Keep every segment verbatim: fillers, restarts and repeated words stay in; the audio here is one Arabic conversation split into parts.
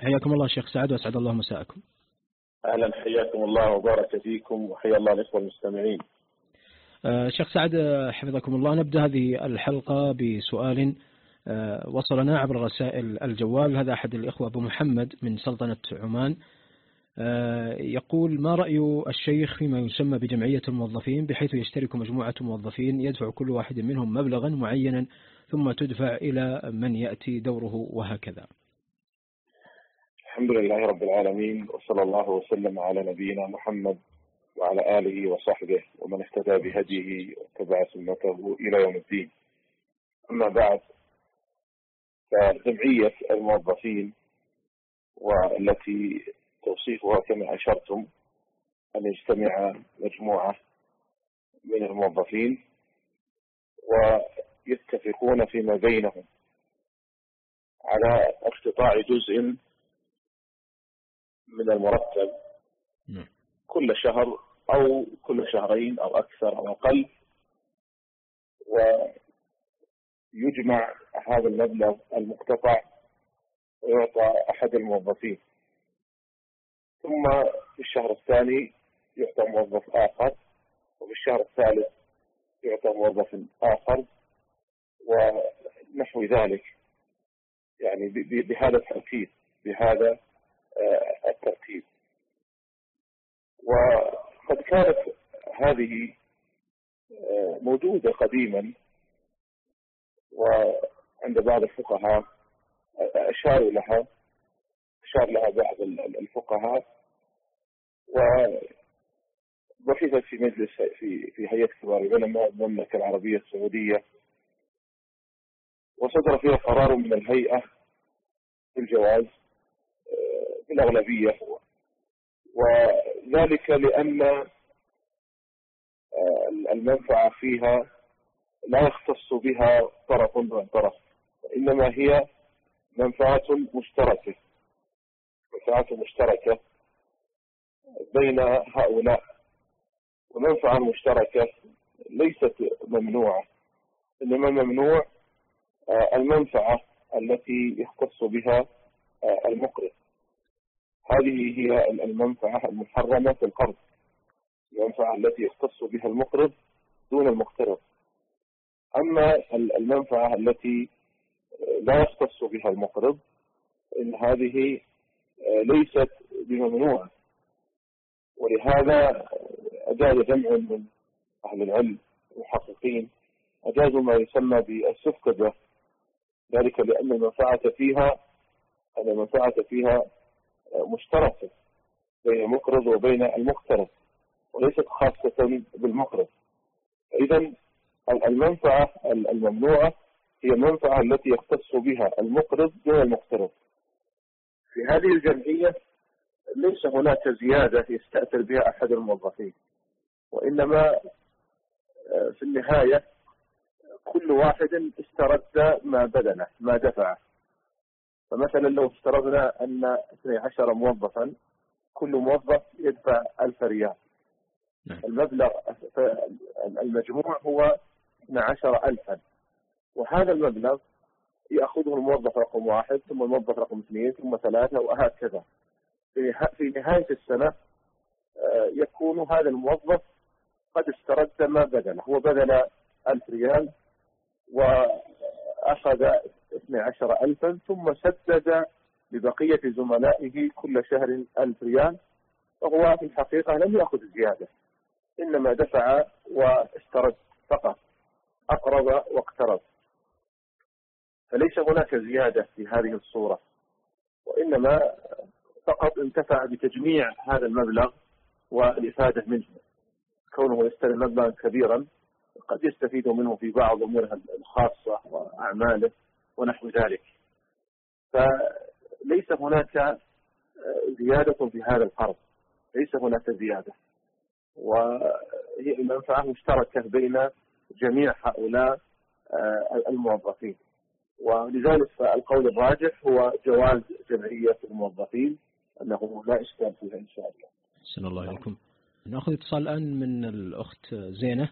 حياكم الله شيخ سعد وأسعد الله مساءكم. أهلا، حياكم الله وبارك فيكم وحيا الله الإخوة المستمعين. آه شيخ سعد حفظكم الله، نبدأ هذه الحلقة بسؤال آه وصلنا عبر رسائل الجوال. هذا أحد الإخوة أبو محمد من سلطنة عمان، آه يقول: ما رأي الشيخ فيما يسمى بجمعية الموظفين، بحيث يشترك مجموعة موظفين يدفع كل واحد منهم مبلغا معينا ثم تدفع إلى من يأتي دوره وهكذا؟ الحمد لله رب العالمين، وصلى الله وسلم على نبينا محمد وعلى آله وصحبه ومن اهتدى بهديه واتبع سنته إلى يوم الدين. أما بعد، فجمعية الموظفين والتي توصيفها كما أشرتم أن يجتمع مجموعة من الموظفين ويتفقون فيما بينهم على اقتطاع جزء من المرتب كل شهر أو كل شهرين أو أكثر أو أقل، ويجمع هذا المبلغ المقتطع ويعطى أحد الموظفين، ثم في الشهر الثاني يعطى موظف آخر، وفي الشهر الثالث يعطى موظف آخر، ونحو ذلك، يعني بهذا الترتيب بهذا الترتيب. وقد كانت هذه موجودة قديما، وعند بعض الفقهاء أشاروا لها أشار لها بعض الفقهاء، وبحثت في مجلس في في هيئة كبار العلماء المملكة العربية السعودية، وصدر فيها قرار من الهيئة بالجواز بالأغلبية، وذلك لأن المنفعة فيها لا يختص بها طرف دون طرف، وإنما هي منفعة مشتركة منفعة مشتركة بين هؤلاء، ومنفعة مشتركة ليست ممنوعة، إنما ممنوع المنفعة التي يختص بها المقرض. هذه هي المنفعة المحرمة في القرض، المنفعة التي يختص بها المقرض دون المقترض. أما المنفعة التي لا يختص بها المقرض إن هذه ليست بممنوعة، ولهذا أجاز جمع من أهل العلم المحققين أجازوا ما يسمى بالسفكة، ذلك لأن المنفعة فيها أن المنفعة فيها مشتركة بين المقرض وبين المقترض، وليست خاصة بالمقرض. إذن المنفعة الممنوعة هي المنفعة التي يختص بها المقرض دون المقترض. في هذه الجمعية ليس هناك زيادة يستأثر بها أحد الموظفين، وإنما في النهاية كل واحد استرد ما بذله ما دفعه. فمثلا لو افترضنا أن اثني عشر موظفا كل موظف يدفع ألف ريال، المبلغ المجموع هو اثني عشر ألفا، وهذا المبلغ يأخذه الموظف رقم واحد ثم الموظف رقم اثنين ثم ثلاثة وهكذا. في نهاية السنة يكون هذا الموظف قد استرد ما بذله، هو بذل ألف ريال وأخذ اثني عشر ألفا، ثم سدد لبقية زملائه كل شهر ألف ريال، وهو في الحقيقة لم يأخذ زيادة، إنما دفع واسترد فقط، أقرض واقترض. فليس هناك زيادة في هذه الصورة، وإنما فقط انتفع بتجميع هذا المبلغ والإفادة منه. كونه يستلم مبلغا كبيرا قد يستفيد منه في بعض أموره الخاصة وأعماله ونحو ذلك. فليس هناك زيادة في هذا القرض، ليس هناك زيادة، وهي المنفعة مشتركة بين جميع هؤلاء الموظفين. ولذلك فالقول الراجح هو جواز جمعية الموظفين، أنه لا إشكال فيها إن شاء الله. أحسن الله إليكم. نأخذ اتصال الآن من الأخت زينة.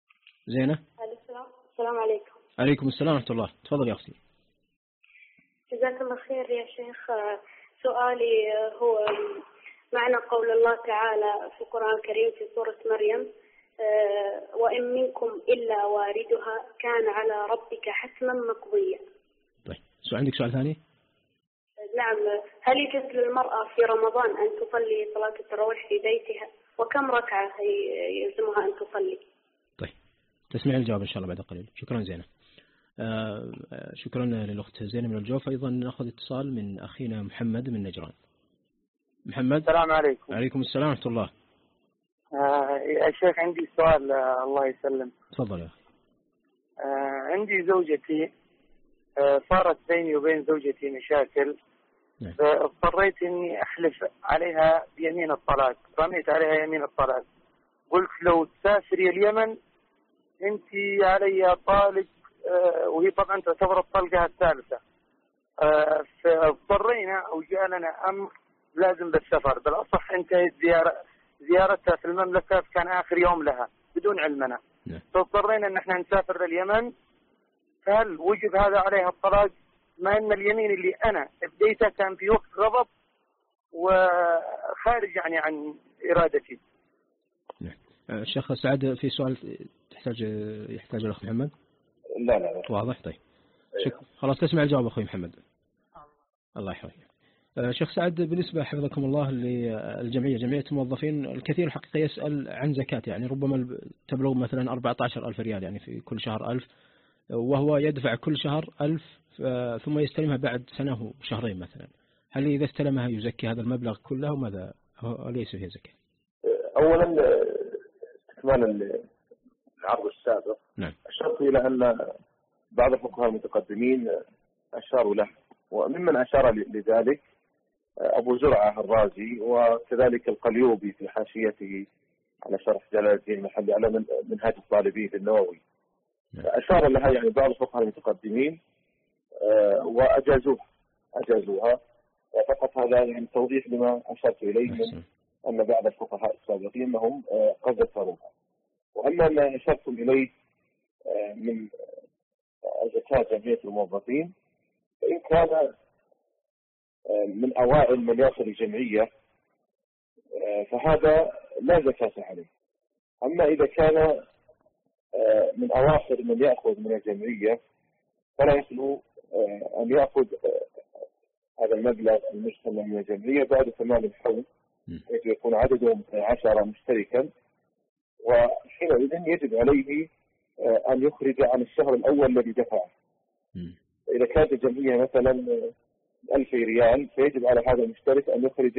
زينة. السلام عليكم. عليكم السلام ورحمة الله. تفضل يا أختي. جزاك الله خير يا شيخ. سؤالي هو معنى قول الله تعالى في القرآن الكريم في سورة مريم: وإن منكم إلا واردها كان على ربك حتما مقضيا. طيب، سؤال عندك سؤال ثاني؟ نعم. هل يجوز للمرأة في رمضان أن تصلي صلاة التراويح في بيتها؟ وكم ركعة يلزمها أن تصلي؟ طيب، تسمعين الجواب إن شاء الله بعد قليل. شكرا زينب. آه شكرا للأخت زينب من الجوف. أيضا نأخذ اتصال من أخينا محمد من نجران. محمد. السلام عليكم. عليكم السلام ورحمة الله. آه يا شيخ عندي سؤال. آه الله يسلم. تفضل يا أخي. آه عندي زوجتي، آه صارت بيني وبين زوجتي مشاكل. نعم. فاضطريت إني أحلف عليها بيمين الطلاق، رميت عليها يمين الطلاق. قلت لو تسافري اليمن أنت علي طالق، آه وهي طبعا تعتبر الطلقة الثالثة. آه فاضطرينا أو جاء لنا أمر لازم بالسفر. بالأصح انتهت زيارة زيارتها في المملكة، كان آخر يوم لها بدون علمنا. نعم. فاضطرينا أن احنا نسافر لليمن. فهل وجب هذا عليها الطلاق، ما أن اليمين اللي أنا بديته كان في وقت غضب وخارج يعني عن إرادتي؟ نعم. الشيخ سعد في سؤال تحتاج يحتاج الأخ محمد؟ لا لا لا. واضح. طيب. شكرا. خلاص تسمع الجواب أخوي محمد. الله يحفظك. شيخ سعد، بالنسبة حفظكم الله للجمعية، جمعية الموظفين، الكثير الحقيقة يسأل عن زكاة، يعني ربما تبلغ مثلا أربعة عشر ألف ريال، يعني في كل شهر ألف، وهو يدفع كل شهر ألف ثم يستلمها بعد سنة وشهرين مثلا. هل إذا استلمها يزكي هذا المبلغ كله وماذا ليس فيه زكاة؟ أولا استكمالا العرض السابق، نعم، أشرت إلى أن بعض الفقهاء المتقدمين أشاروا له، وممن أشار لذلك أبو زرعة الرازي، وكذلك القليوبي في حاشيته على شرح جلال الدين المحلي على منهاج الطالبين النووي. أشار لها يعني بعض الفقهاء المتقدمين وأجازوها أجازوها فقط هذا يعني توضيح لما أشرت إليه من أن بعض الفقهاء السابقين أنهم قد ذكروها. وأما ما أشرتم إليه من زكاة جمعية الموظفين، فإن كان من أوائل من يأخذ الجمعية فهذا لا زكاة عليه. أما إذا كان من أواخر من يأخذ من الجمعية فلا يخلو أن يأخذ هذا المبلغ المجتمع من الجمعية بعد تمام الحول، حيث يكون عددهم عشرة مشتركا، وحينئذ يجب عليه أن يخرج عن الشهر الأول الذي دفعه. إذا كانت الجمعية مثلا ألف ريال فيجب على هذا المشترك أن يخرج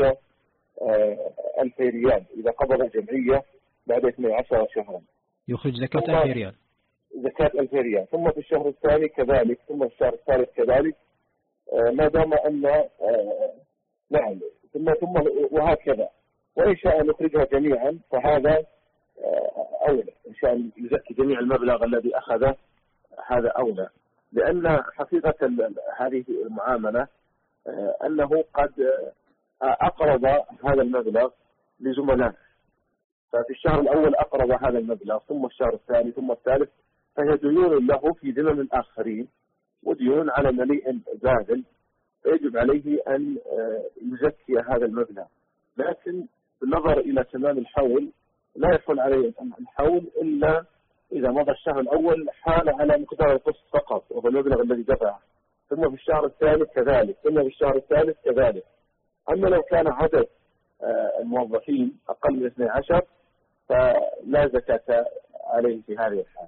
ألف ريال إذا قبض الجمعية بعد اثني عشر شهرا، يخرج زكاة ألف ريال زكاة ألف ريال، ثم في الشهر الثاني كذلك، ثم في الشهر الثالث كذلك، ما دام أن نعم ثم ثم وهكذا. وإن شاء أن يخرجها جميعا فهذا أولى، إن شاء أن يزكي جميع المبلغ الذي أخذه هذا أولى، لأن حقيقة هذه المعاملة أنه قد أقرض هذا المبلغ لزملائه، ففي الشهر الأول أقرض هذا المبلغ، ثم الشهر الثاني ثم الثالث، فهي ديون له في ذمم الآخرين وديون على مليء باذل، فيجب عليه أن يزكي هذا المبلغ. لكن بالنظر إلى تمام الحول لا يحول عليه الحول إلا إذا مضى الشهر الأول حال على مقدار القسط فقط وهو المبلغ الذي دفعه، ثم في الشهر الثاني كذلك، ثم في الشهر الثالث كذلك. أما لو كان عدد الموظفين أقل من اثني عشر فلا زكاة عليه في هذه الحالة.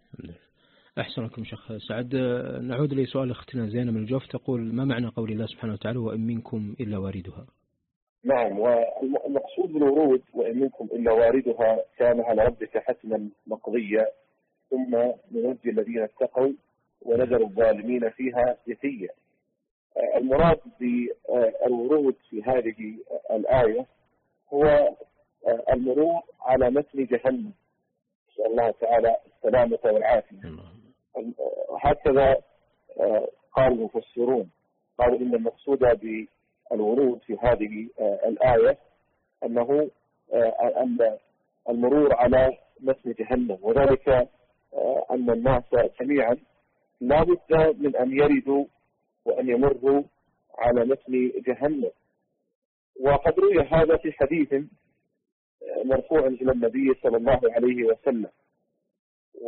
أحسنكم شيخ سعد. نعود لسؤال أختنا زينب من الجوف، تقول: ما معنى قول الله سبحانه وتعالى وإن منكم إلا واردها؟ نعم، والمقصود بالورود وإن منكم إلا واردها كان على ربك حتما مقضيا ثم ننجي الذين اتقوا ونذر الظالمين فيها جثيا. المراد بالورود في هذه الآية هو المرور على متن جهنم، نسأل الله تعالى السلامة والعافية. هكذا قال المفسرون، قالوا إن المقصود بالورود في هذه الآية أنه أن المرور على متن جهنم، وذلك أن الناس جميعا لا بد من أن يردوا وأن يمروا على متن جهنم. وقد روي هذا في حديث مرفوع إلى النبي صلى الله عليه وسلم، و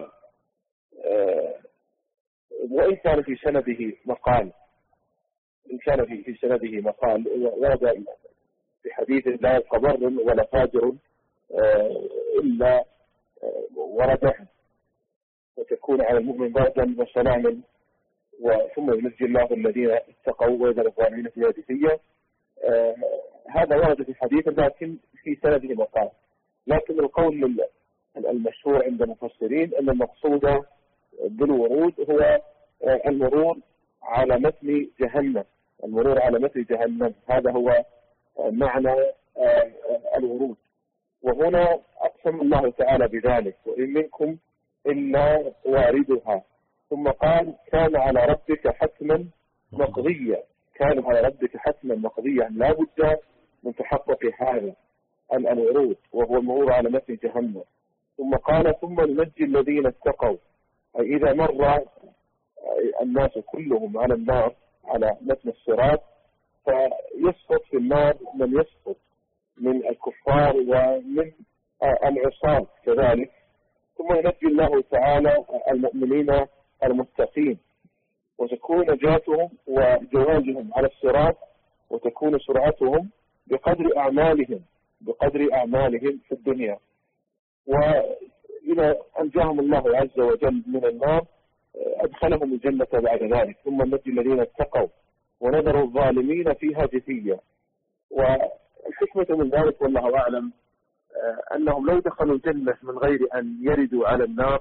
وإن كان في سنده مقال إن كان في سنده مقال ورد في حديث لا يبقى بر ولا فاجر إلا ورده، وتكون على المؤمن بردا وسلاما، ثم ينجي الله الذين اتقوا ويذر الظالمين في هذه. هذا ورد في حديث لكن في سنده مقال. لكن القول المشهور عند المفسرين أن المقصود بالورود هو المرور على متن جهنم، المرور على متن جهنم، هذا هو معنى الورود. وهنا أقسم الله تعالى بذلك: وإن منكم إلا واردها، ثم قال: كان على ربك حتما مقضيا، كان على ربك حتما مقضيا، لا بد من تحقق هذا الورود وهو المرور على متن جهنم. ثم قال: ثم ننجي الذين اتقوا، أي إذا مر الناس كلهم على النار على متن الصراط فيسقط في النار من يسقط من الكفار ومن العصاة كذلك، ثم ينجي الله تعالى المؤمنين المتقين، وتكون نجاتهم وجوازهم على الصراط، وتكون سرعتهم بقدر أعمالهم بقدر أعمالهم في الدنيا. وإذا أنجاهم الله عز وجل من النار أدخلهم الجنة بعد ذلك. ثم نجي الذين اتقوا ونذر الظالمين فيها جثيا. والحكمة من ذلك والله أعلم أنهم لو دخلوا الجنة من غير أن يردوا على النار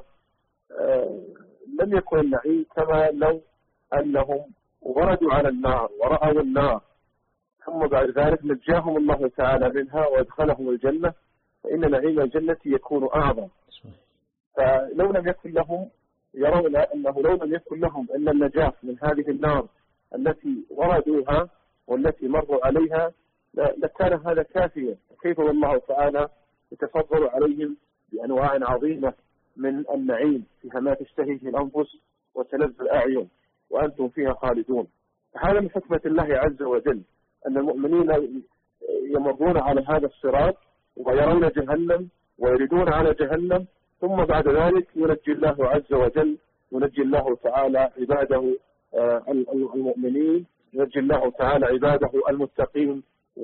لم يكن النعيم كما لو أنهم وردوا على النار ورأوا النار ثم بعد ذلك نجاهم الله تعالى منها وادخلهم الجنة، فإن نعيم الجنة يكون أعظم. فلو لم يكن لهم يرون أنه لو لم يكن لهم إلا النجاة من هذه النار التي وردوها والتي مروا عليها لكان هذا كافيا. كيف والله تعالى يتفضل عليهم بأنواع عظيمة من النعيم فيها ما تشتهيه الأنفس وتلذ الأعين وأنتم فيها خالدون. هذا من حكمة الله عز وجل أن المؤمنين يمرون على هذا الصراط ويرون جهنم ويردون على جهنم، ثم بعد ذلك ينجي الله عز وجل ينجي الله تعالى عباده المؤمنين، ينجي الله تعالى عباده المتقين،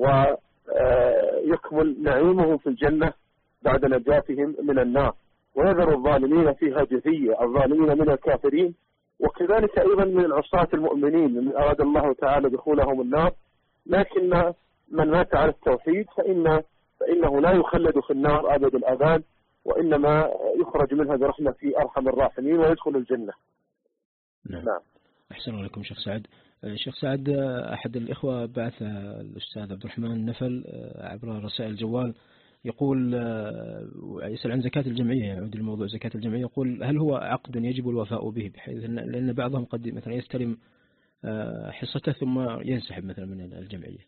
ويكمل نعيمهم في الجنة بعد نجاتهم من النار، ويذر الظالمين فيها جثيا، الظالمين من الكافرين وكذلك أيضا من العصاة المؤمنين من أراد الله تعالى دخولهم النار. لكن من مات على التوحيد فإن فإنه لا يخلد في النار أبد الأبد، وإنما يخرج منها برحمة أرحم الراحمين ويدخل الجنة. نعم. نعم. أحسن عليكم شيخ سعد. شيخ سعد، أحد الإخوة بعث الأستاذ عبد الرحمن نفل عبر رسائل الجوال يقول يسأل عن زكاة الجمعية، يعود الموضوع زكاة الجمعية، يقول: هل هو عقد يجب الوفاء به؟ بحيث لأن بعضهم قد مثلا يستلم حصته ثم ينسحب مثلا من الجمعية.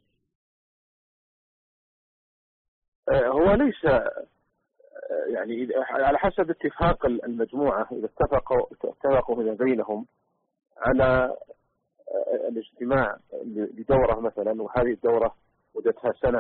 هو ليس يعني على حسب اتفاق المجموعة، إذا اتفقوا اتفقوا من بينهم على الاجتماع لدورة مثلا، وهذه الدورة مدتها سنة،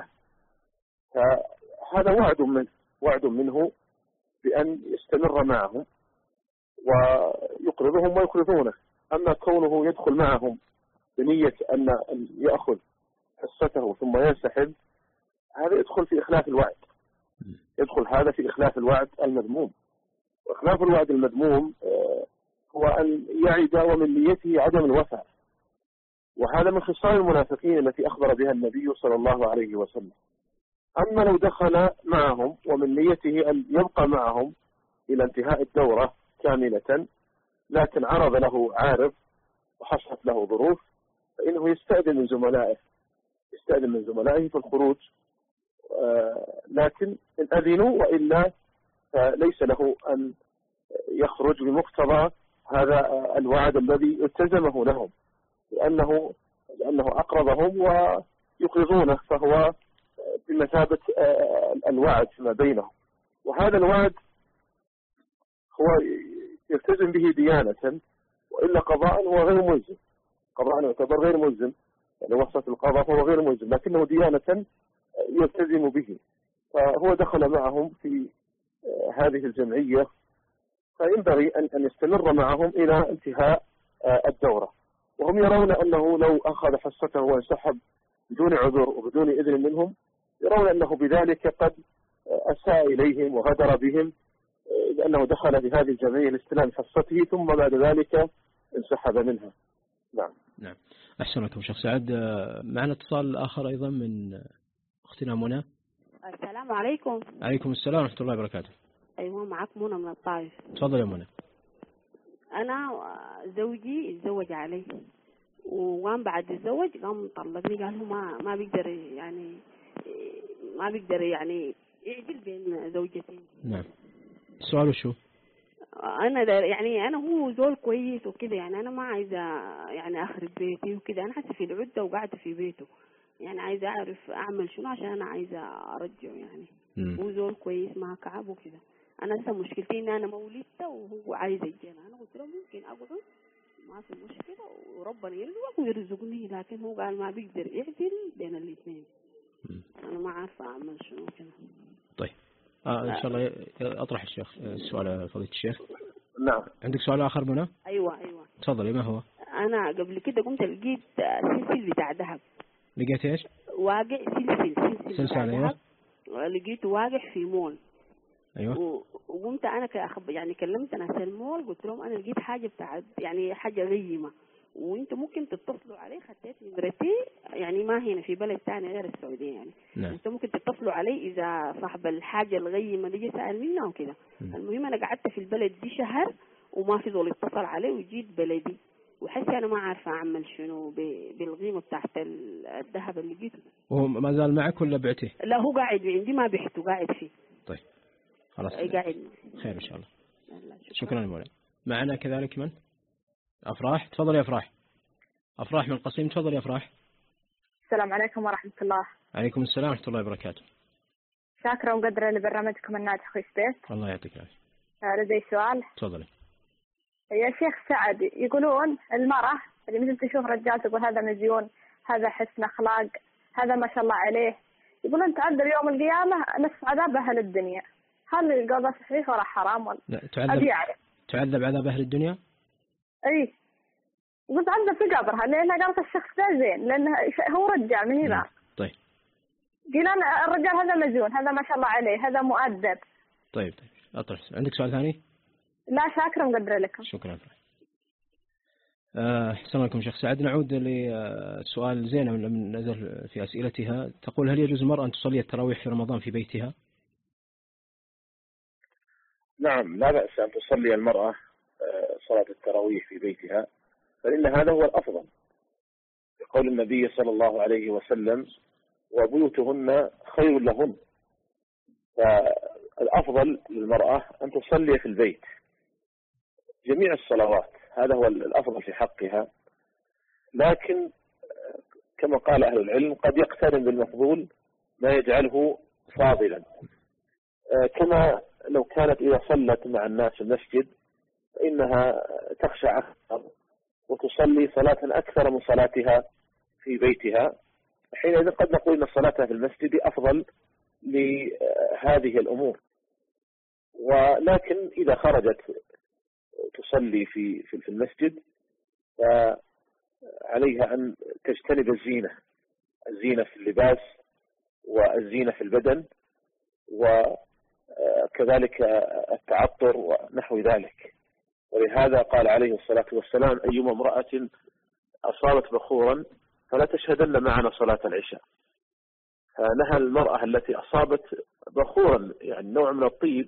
فهذا وعد منه وعد منه بأن يستمر معهم ويقرضهم ويقرضونه. أما كونه يدخل معهم بنية أن يأخذ حصته ثم ينسحب، هذا يدخل في إخلاف الوعد، يدخل هذا في إخلاف الوعد المذموم. وإخلاف الوعد المذموم هو أن يعد ومن نيته عدم الوفاء، وهذا من خصال المنافقين التي أخبر بها النبي صلى الله عليه وسلم. أما لو دخل معهم ومن نيته أن يبقى معهم إلى انتهاء الدورة كاملة، لكن عرض له عارض وحصلت له ظروف، فإنه يستأذن من زملائه يستأذن من زملائه في الخروج، لكن إن أذنوا، وإلا فليس له أن يخرج بمقتضى هذا الوعد الذي التزمه لهم، لأنه لأنه أقرضهم ويقرضونه، فهو بمثابة الوعد فيما بينهم. وهذا الوعد هو يلتزم به ديانة، وإلا قضاء هو غير ملزم. قضاء يعتبر غير ملزم، يعني وصلت القضاء فهو غير ملزم، لكنه ديانة يلتزم به، فهو دخل معهم في هذه الجمعية، فينبغي أن يستمر معهم إلى انتهاء الدورة. وهم يرون أنه لو أخذ حصته وانسحب بدون عذر وبدون إذن منهم، يرون أنه بذلك قد أساء إليهم وغدر بهم، لأنه دخل في هذه الجمعية لاستلام حصته ثم بعد ذلك انسحب منها. نعم. نعم. أحسنكم شيخ سعد. معنا اتصال آخر أيضا من أختنا منى. السلام عليكم. عليكم السلام ورحمة الله وبركاته. أيوة، معك منى من الطائف. تفضل يا منى. أنا زوجي اتزوج علي، وقام بعد الزواج قام طلقني، قال هو ما ما بيقدر يعني ما بيقدر يعني يعدل بين زوجتين. نعم. السؤال شو؟ أنا يعني أنا هو زول كويس وكده، يعني أنا ما عايزة يعني أخرب بيتي وكده، أنا حاسة في العدة وقاعدة في بيته، يعني عايزة أعرف أعمل شنو عشان أنا عايزة أرجعه. يعني مم. هو زول كويس ما كعب وكده. أنا هسه مشكلتي إن أنا مولدته وهو عايز الجنة، أنا قلت له ممكن أقعد ما في مشكلة وربنا يرزقك ويرزقني، لكن هو قال ما بيقدر يعدل بين الاثنين. أنا ما عارفة أعمل شنو كده. طيب آه إن شاء الله أطرح الشيخ السؤال فضيلة الشيخ. نعم. عندك سؤال آخر منى؟ أيوة أيوة. تفضلي. ما هو؟ أنا قبل كده قمت لقيت سلسل بتاع ذهب. لقيت إيش؟ واقع سلسل سلسل سلسل. أيوة. لقيته واقع في مول. أيوة. وقمت أنا كأخب يعني كلمت ناس المول، قلت لهم أنا لقيت حاجة بتاع يعني حاجة غيمة، وانتم ممكن تتصلوا عليه، خديت نمرتي يعني ما هنا في بلد ثاني غير السعودية يعني. نعم. انتم ممكن تتصلوا عليه إذا صاحب الحاجة الغيمة دي سأل منها وكده. المهم أنا قعدت في البلد دي شهر وما في ذول اتصل عليه، وجيت بلدي وحسي أنا ما عارفة أعمل شنو بالغيمة بتاعت الذهب اللي لقيته. وهو ما زال معك ولا بعته؟ لا هو قاعد عندي، ما بحته، قاعد فيه. طيب خلاص. قاعد. خير إن شاء الله. شكرا يا مولانا. معنا كذلك من؟ أفراح. تفضل يا أفراح. أفراح من القصيم. تفضل يا أفراح. السلام عليكم ورحمة الله. عليكم السلام ورحمة الله وبركاته. شاكرة ومقدرة لبرنامجكم الناجح في سبيس. الله يعطيك العافية. لدي سؤال. تفضلي. يا شيخ سعد، يقولون المرأة اللي مثل تشوف رجال تقول هذا مزيون، هذا حسن أخلاق، هذا ما شاء الله عليه، يقولون تعذب يوم القيامة نصف عذاب أهل الدنيا، هل القول صحيح ولا حرام ولا؟ لا تعذب. تعذب عذاب أهل الدنيا؟ أي قلت تعذب في قبرها لأنها قالت الشخص ده زين لأنه هو رجال من هنا. طيب. قيل أنا الرجال هذا مزيون، هذا ما شاء الله عليه، هذا مؤدب. طيب طيب أطرح. عندك سؤال ثاني؟ لا شاكرا مقدرة لكم. شكرا. أحسن لكم شيخ سعد. نعود لسؤال زينة من نزل في أسئلتها، تقول هل يجوز المرأة أن تصلي التراويح في رمضان في بيتها؟ نعم، لا بأس أن تصلي المرأة صلاة التراويح في بيتها، فإن هذا هو الأفضل بقول النبي صلى الله عليه وسلم وبيوتهن خير لهن. فالأفضل للمرأة أن تصلي في البيت جميع الصلوات، هذا هو الأفضل في حقها، لكن كما قال أهل العلم قد يقترن بالمفضول ما يجعله فاضلا، كما لو كانت إذا صلت مع الناس في المسجد فإنها تخشع أكثر وتصلي صلاة أكثر من صلاتها في بيتها، حينئذ قد نقول أن صلاتها في المسجد أفضل لهذه الأمور. ولكن إذا خرجت تصلي في في المسجد فعليها أن تجتنب الزينة، الزينة في اللباس والزينة في البدن وكذلك التعطر ونحو ذلك. ولهذا قال عليه الصلاة والسلام أيما امرأة أصابت بخورا فلا تشهدن معنا صلاة العشاء. فنهى المرأة التي أصابت بخورا يعني نوع من الطيب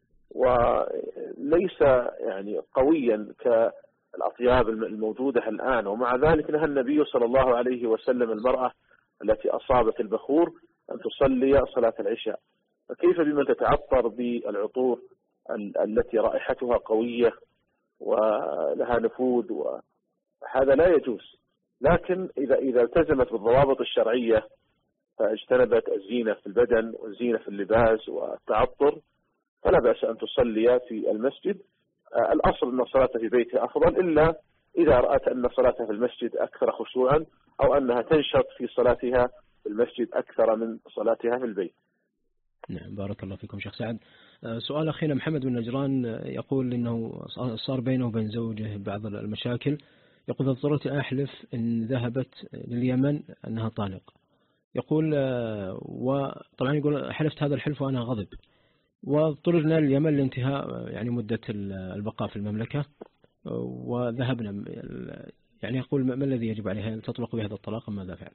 وليس يعني قويا كالأطياب الموجودة الآن، ومع ذلك نهى النبي صلى الله عليه وسلم المرأة التي أصابت البخور أن تصلي صلاة العشاء، فكيف بمن تتعطر بالعطور التي رائحتها قوية ولها نفوذ، وهذا لا يجوز. لكن إذا إذا التزمت بالضوابط الشرعية فاجتنبت الزينة في البدن والزينة في اللباس والتعطر فلا بأس أن تصلي في المسجد. الأصل أن الصلاة في بيتها أفضل، إلا إذا رأت أن صلاتها في المسجد أكثر خشوعا أو أنها تنشط في صلاتها في المسجد أكثر من صلاتها في البيت. نعم بارك الله فيكم شيخ سعد. سؤال أخينا محمد بن نجران يقول إنه صار بينه وبين زوجه بعض المشاكل، يقول اضطررت أحلف إن ذهبت لليمن أنها طالق، يقول وطبعا يقول حلفت هذا الحلف وأنا غضب، واضطررنا لليمن لانتهاء يعني مدة البقاء في المملكة وذهبنا، يعني يقول ما الذي يجب عليها؟ هل تطلق بهذا الطلاق أم ماذا فعل؟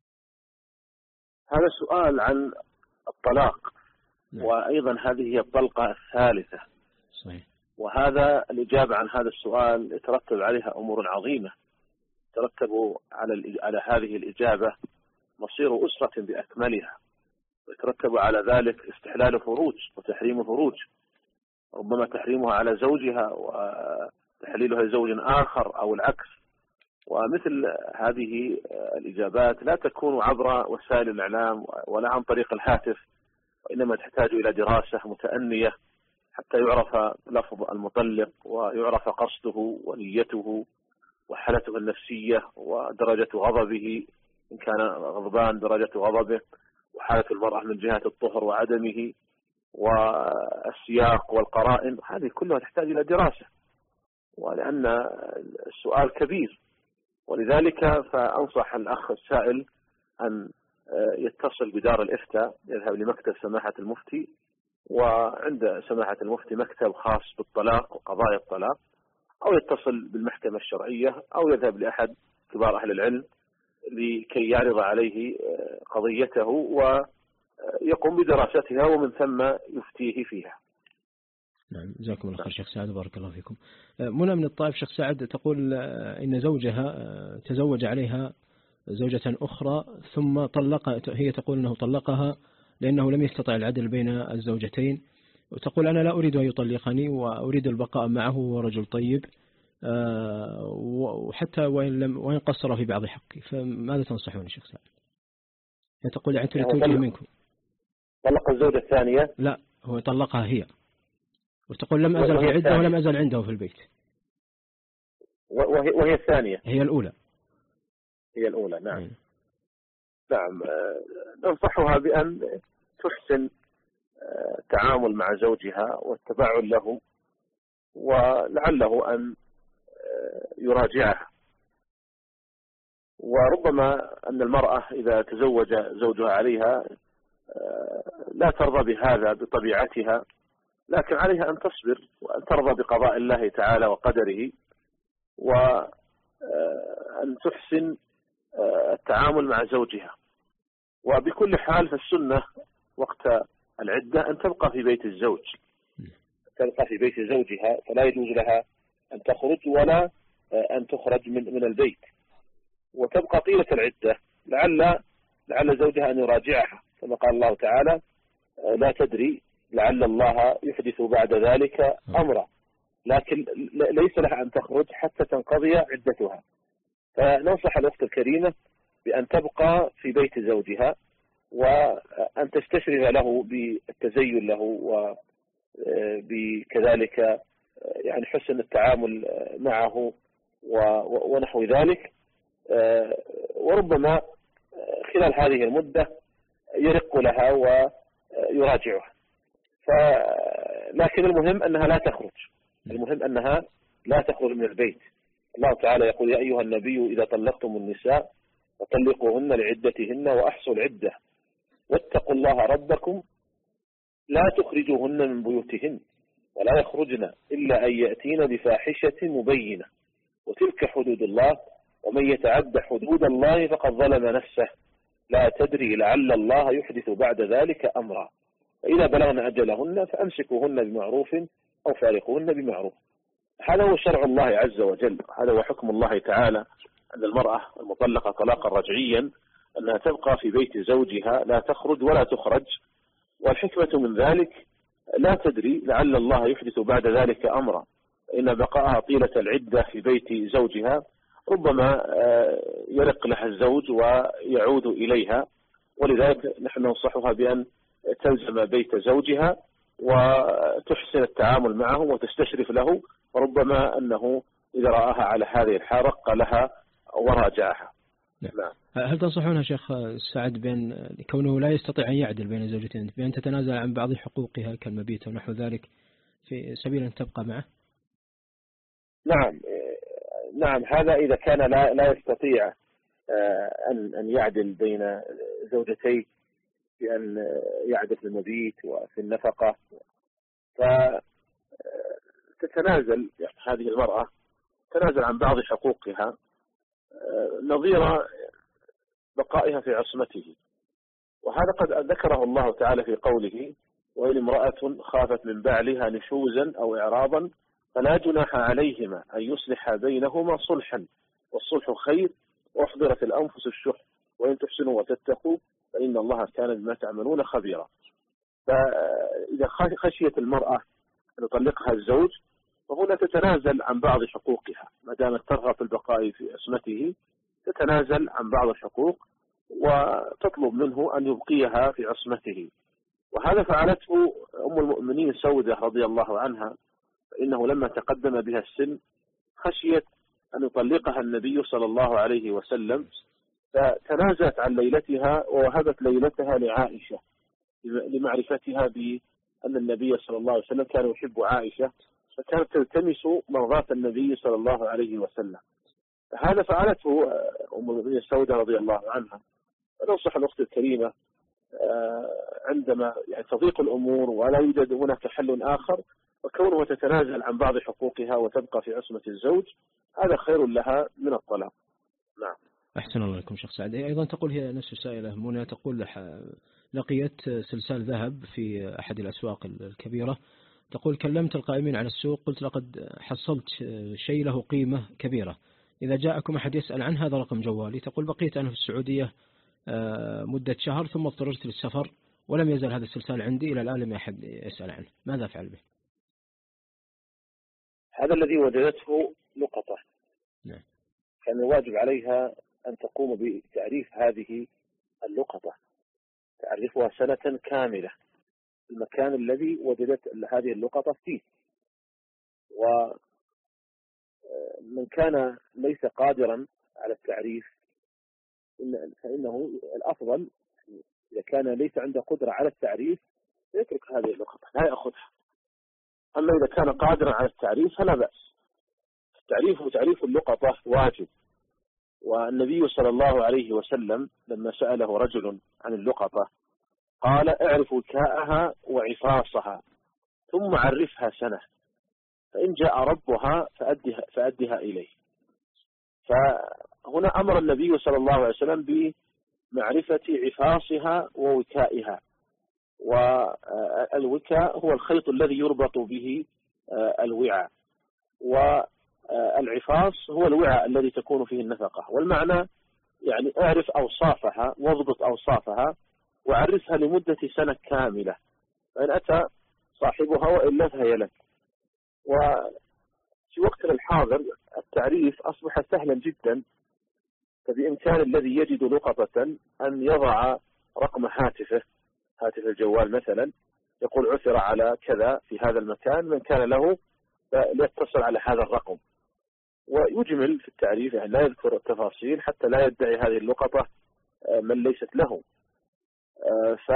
هذا سؤال عن الطلاق. نعم. وأيضا هذه هي الطلقة الثالثة. صحيح. وهذا الإجابة عن هذا السؤال يترتب عليها أمور عظيمة، يترتب على على هذه الإجابة مصير أسرة بأكملها، ويترتب على ذلك استحلال فروج وتحريم فروج، ربما تحريمها على زوجها وتحليلها لزوج آخر أو العكس. ومثل هذه الإجابات لا تكون عبر وسائل الإعلام ولا عن طريق الهاتف، وإنما تحتاج إلى دراسة متأنية حتى يعرف لفظ المطلق ويعرف قصده ونيته وحالته النفسية ودرجة غضبه إن كان غضبان درجة غضبه، وحالة المرأة من جهة الطهر وعدمه، والسياق والقرائن، هذه كلها تحتاج إلى دراسة، ولأن السؤال كبير. ولذلك فأنصح الأخ السائل أن يتصل بدار الإفتاء، يذهب لمكتب سماحة المفتي، وعند سماحة المفتي مكتب خاص بالطلاق وقضايا الطلاق، أو يتصل بالمحكمة الشرعية، أو يذهب لأحد كبار أهل العلم لكي يعرض عليه قضيته ويقوم بدراستها ومن ثم يفتيه فيها. نعم جزاكم الله خير شيخ سعد بارك الله فيكم. منى من الطائف شيخ سعد تقول إن زوجها تزوج عليها زوجة أخرى ثم طلق، هي تقول أنه طلقها لأنه لم يستطع العدل بين الزوجتين، وتقول أنا لا أريد أن يطلقني وأريد البقاء معه ورجل طيب، وحتى وإن لم وإن قصر في بعض حقي، فماذا تنصحون شيخ سعد؟ هي تقول يعني تريد توجيه منكم. طلق الزوجة الثانية؟ لا هو طلقها هي، وتقول لم أزل في عدة ولم أزل عنده في البيت. وهي, وهي الثانية؟ هي الأولى. هي الأولى نعم. م. نعم ننصحها بأن تحسن التعامل مع زوجها والتباعد له، ولعله أن يراجعها. وربما أن المرأة إذا تزوج زوجها عليها لا ترضى بهذا بطبيعتها، لكن عليها أن تصبر وأن ترضى بقضاء الله تعالى وقدره، وأن تحسن التعامل مع زوجها. وبكل حال فالسنة وقت العدة أن تبقى في بيت الزوج، تبقى في بيت زوجها، فلا يجوز لها أن تخرج ولا أن تخرج من من البيت، وتبقى طيلة العدة لعل لعل زوجها أن يراجعها، كما قال الله تعالى لا تدري لعل الله يحدث بعد ذلك أمرا، لكن ليس لها أن تخرج حتى تنقضي عدتها. فننصح الأخت الكريمة بأن تبقى في بيت زوجها، وأن تستشرف له بالتزين له، وبكذلك يعني حسن التعامل معه ونحو ذلك. وربما خلال هذه المدة يرق لها ويراجعها، لكن المهم أنها لا تخرج، المهم أنها لا تخرج من البيت. الله تعالى يقول يا أيها النبي إذا طلقتم النساء فطلقوهن لعدتهن وأحصوا العدة واتقوا الله ربكم لا تخرجوهن من بيوتهن ولا يخرجن إلا أن يأتين بفاحشة مبينة وتلك حدود الله ومن يتعد حدود الله فقد ظلم نفسه لا تدري لعل الله يحدث بعد ذلك أمرا فإذا بلغن أجلهن فأمسكوهن بمعروف أو فارقوهن بمعروف. هذا هو شرع الله عز وجل، هذا هو حكم الله تعالى، أن المرأة المطلقة طلاقا رجعيا أنها تبقى في بيت زوجها لا تخرج ولا تخرج. والحكمة من ذلك لا تدري لعل الله يحدث بعد ذلك أمرا، إن بقاءها طيلة العدة في بيت زوجها ربما يرق لها الزوج ويعود إليها، ولذلك نحن ننصحها بأن تلزم بيت زوجها وتحسن التعامل معه وتستشرف له، وربما أنه إذا رآها على هذه الحال رق لها وراجعها. نعم. هل تنصحونها شيخ سعد بين كونه لا يستطيع أن يعدل بين الزوجتين بأن تتنازل عن بعض حقوقها كالمبيت ونحو ذلك في سبيل أن تبقى معه؟ نعم نعم هذا إذا كان لا لا يستطيع أن أن يعدل بين زوجتيه بأن يعدل في المبيت وفي النفقة، فتتنازل هذه المرأة تنازل عن بعض حقوقها نظير بقائها في عصمته، وهذا قد ذكره الله تعالى في قوله: وإن امرأة خافت من بعلها نشوزا أو إعراضا فلا جناح عليهما أن يصلح بينهما صلحا والصلح خير وأحضرت الأنفس الشح وإن تحسنوا وتتقوا فإن الله كان بما تعملون خبيرا. فإذا خشيت المرأة أن يطلقها الزوج فهنا تتنازل عن بعض حقوقها، ما دامت ترغب في البقاء في عصمته تتنازل عن بعض الحقوق وتطلب منه أن يبقيها في عصمته. وهذا فعلته أم المؤمنين سودة رضي الله عنها، فإنه لما تقدم بها السن خشيت أن يطلقها النبي صلى الله عليه وسلم، فتنازلت عن ليلتها ووهبت ليلتها لعائشة لمعرفتها بأن النبي صلى الله عليه وسلم كان يحب عائشة، فكانت تلتمس مرضاة النبي صلى الله عليه وسلم. هذا فعلته أم المؤمنين السودة رضي الله عنها. فننصح الأخت الكريمة عندما يعني تضيق الأمور ولا يوجد هناك حل آخر، وكونها تتنازل عن بعض حقوقها وتبقى في عصمة الزوج هذا خير لها من الطلاق. نعم. أحسن الله لكم شيخ سعد. أيضا تقول هي نفس السائلة منى، تقول لقيت سلسال ذهب في أحد الأسواق الكبيرة، تقول كلمت القائمين على السوق قلت لقد حصلت شيء له قيمة كبيرة، إذا جاءكم أحد يسأل عن هذا رقم جوالي. تقول بقيت أنا في السعودية مدة شهر ثم اضطررت للسفر ولم يزل هذا السلسال عندي إلى الآن لم أحد يسأل عنه، ماذا أفعل به؟ هذا الذي وجدته لقطة. نعم. كان الواجب عليها أن تقوم بتعريف هذه اللقطة، تعرفها سنة كاملة المكان الذي وجدت هذه اللقطة فيه، ومن كان ليس قادرا على التعريف فإنه الأفضل إذا كان ليس عنده قدرة على التعريف يترك هذه اللقطة لا يأخذها. أما إذا كان قادرا على التعريف فلا بأس. التعريف وتعريف اللقطة واجب، والنبي صلى الله عليه وسلم لما سأله رجل عن اللقطة قال اعرف وكاءها وعفاصها ثم عرفها سنة، فإن جاء ربها فأدها, فأدها إليه. فهنا أمر النبي صلى الله عليه وسلم بمعرفة عفاصها ووكائها، والوكاء هو الخيط الذي يربط به الوعاء، والعفاص هو الوعاء الذي تكون فيه النفقة. والمعنى يعني اعرف أوصافها واضبط أوصافها وعرفها لمدة سنة كاملة، فإن أتى صاحبها وإلا فهي لك. وفي وقتنا الحاضر التعريف أصبح سهلا جدا، فبإمكان الذي يجد لقطة أن يضع رقم هاتفه، هاتف الجوال مثلا، يقول عثر على كذا في هذا المكان، من كان له ليتصل على هذا الرقم، ويجمل في التعريف يعني لا يذكر التفاصيل حتى لا يدعي هذه اللقطة من ليست له. ف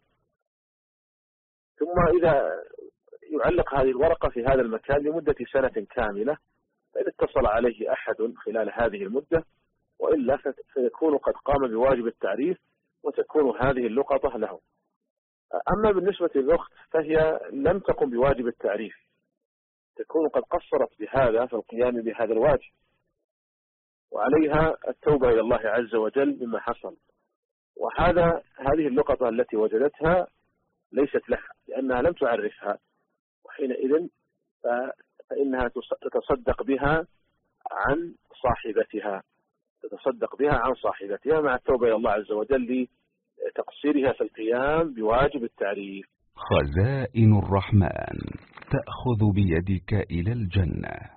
ثم إذا يعلق هذه الورقة في هذا المكان لمدة سنة كاملة، فإن اتصل عليه أحد خلال هذه المدة وإلا فيكون قد قام بواجب التعريف وتكون هذه اللقطة له. أما بالنسبة للأخت فهي لم تقم بواجب التعريف، تكون قد قصرت بهذا في القيام بهذا الواجب، وعليها التوبة إلى الله عز وجل مما حصل. وهذا هذه اللقطة التي وجدتها ليست لها لأنها لم تعرفها، وحينئذ فإنها تتصدق بها عن صاحبتها، تتصدق بها عن صاحبتها مع التوبة إلى الله عز وجل لتقصيرها في القيام بواجب التعريف. خزائن الرحمن تأخذ بيدك إلى الجنة.